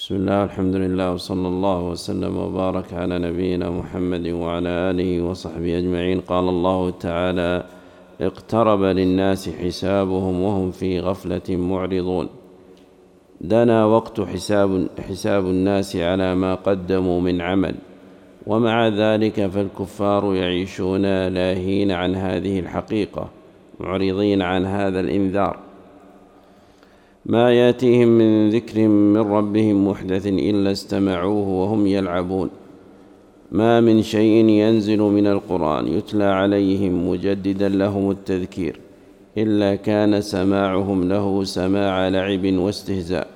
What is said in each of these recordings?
بسم الله والحمد لله وصلى الله وسلم وبارك على نبينا محمد وعلى آله وصحبه أجمعين. قال الله تعالى: اقترب للناس حسابهم وهم في غفلة معرضون. دنا وقت حساب الناس على ما قدموا من عمل، ومع ذلك فالكفار يعيشون لاهين عن هذه الحقيقة، معرضين عن هذا الإنذار. ما يأتيهم من ذكر من ربهم محدث إلا استمعوه وهم يلعبون. ما من شيء ينزل من القرآن يتلى عليهم مجددا لهم التذكير إلا كان سماعهم له سماع لعب واستهزاء.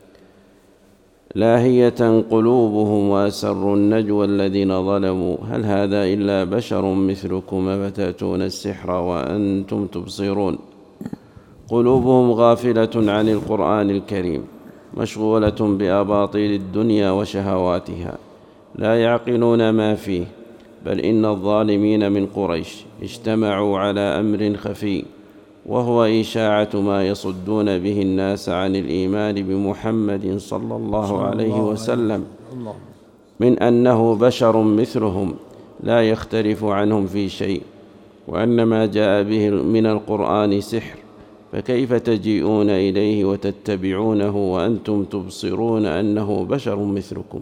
لاهية قلوبهم وأسروا النجوى الذين ظلموا هل هذا إلا بشر مثلكم أفتأتون السحر وأنتم تبصرون. قلوبهم غافلة عن القرآن الكريم، مشغولة بأباطيل الدنيا وشهواتها، لا يعقلون ما فيه. بل إن الظالمين من قريش اجتمعوا على أمر خفي، وهو إشاعة ما يصدون به الناس عن الإيمان بمحمد صلى الله عليه وسلم، من أنه بشر مثلهم لا يختلف عنهم في شيء، وأن ما جاء به من القرآن سحر، فكيف تجيئون إليه وتتبعونه وأنتم تبصرون أنه بشر مثلكم.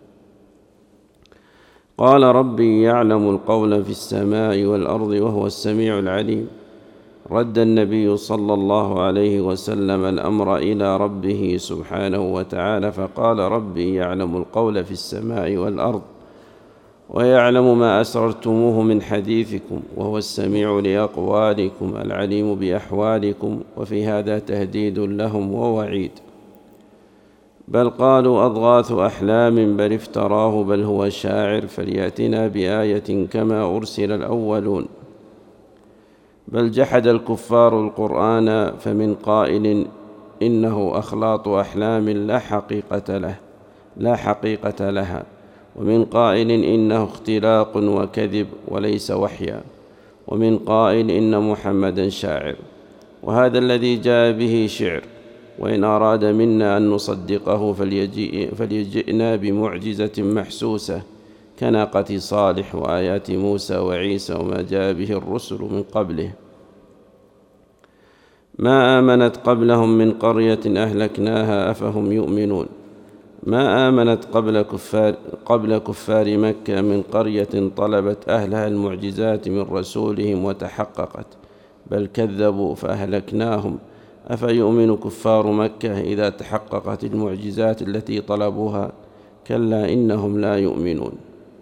قال: ربي يعلم القول في السماء والأرض وهو السميع العليم. رد النبي صلى الله عليه وسلم الأمر إلى ربه سبحانه وتعالى فقال: ربي يعلم القول في السماء والأرض ويعلم ما أسررتموه من حديثكم، وهو السميع لأقوالكم العليم بأحوالكم. وفي هذا تهديد لهم ووعيد. بل قالوا أضغاث أحلام بل افتراه بل هو شاعر فليأتنا بآية كما أرسل الأولون. بل جحد الكفار القرآن، فمن قائل إنه أخلاط أحلام لا حقيقة لها، ومن قائل إنه اختلاق وكذب وليس وحيا، ومن قائل إن محمدا شاعر، وهذا الذي جاء به شعر. وإن أراد منا أن نصدقه فليجئنا بمعجزة محسوسة كناقة صالح وآيات موسى وعيسى وما جاء به الرسل من قبله. ما آمنت قبلهم من قرية أهلكناها أفهم يؤمنون. ما آمنت قبل كفار مكة من قرية طلبت أهلها المعجزات من رسولهم وتحققت، بل كذبوا فأهلكناهم. أفيؤمن كفار مكة إذا تحققت المعجزات التي طلبوها؟ كلا إنهم لا يؤمنون.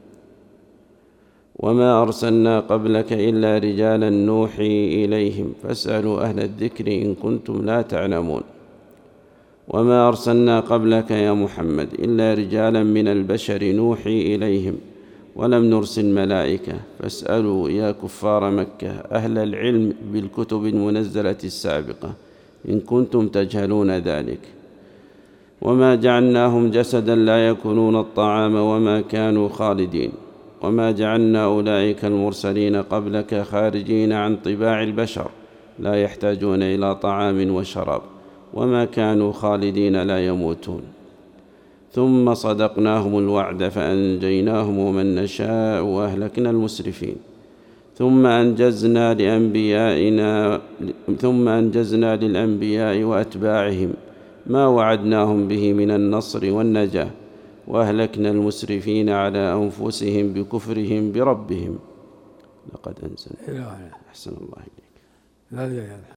وما أرسلنا قبلك إلا رجالا نوحي إليهم فاسألوا أهل الذكر إن كنتم لا تعلمون. وما أرسلنا قبلك يا محمد إلا رجالا من البشر نوحي إليهم ولم نرسل ملائكة فاسألوا يا كفار مكة أهل العلم بالكتب المنزلة السابقة إن كنتم تجهلون ذلك. وما جعلناهم جسدا لا يأكلون الطعام وما كانوا خالدين. وما جعلنا أولئك المرسلين قبلك خارجين عن طباع البشر لا يحتاجون إلى طعام وشراب، وما كانوا خالدين لا يموتون. ثم صدقناهم الوعد فأنجيناهم ومن نشاء وأهلكنا المسرفين. ثم أنجزنا للأنبياء وأتباعهم ما وعدناهم به من النصر والنجاة، وأهلكنا المسرفين على أنفسهم بكفرهم بربهم. لقد أنزلنا. أحسن الله إليك.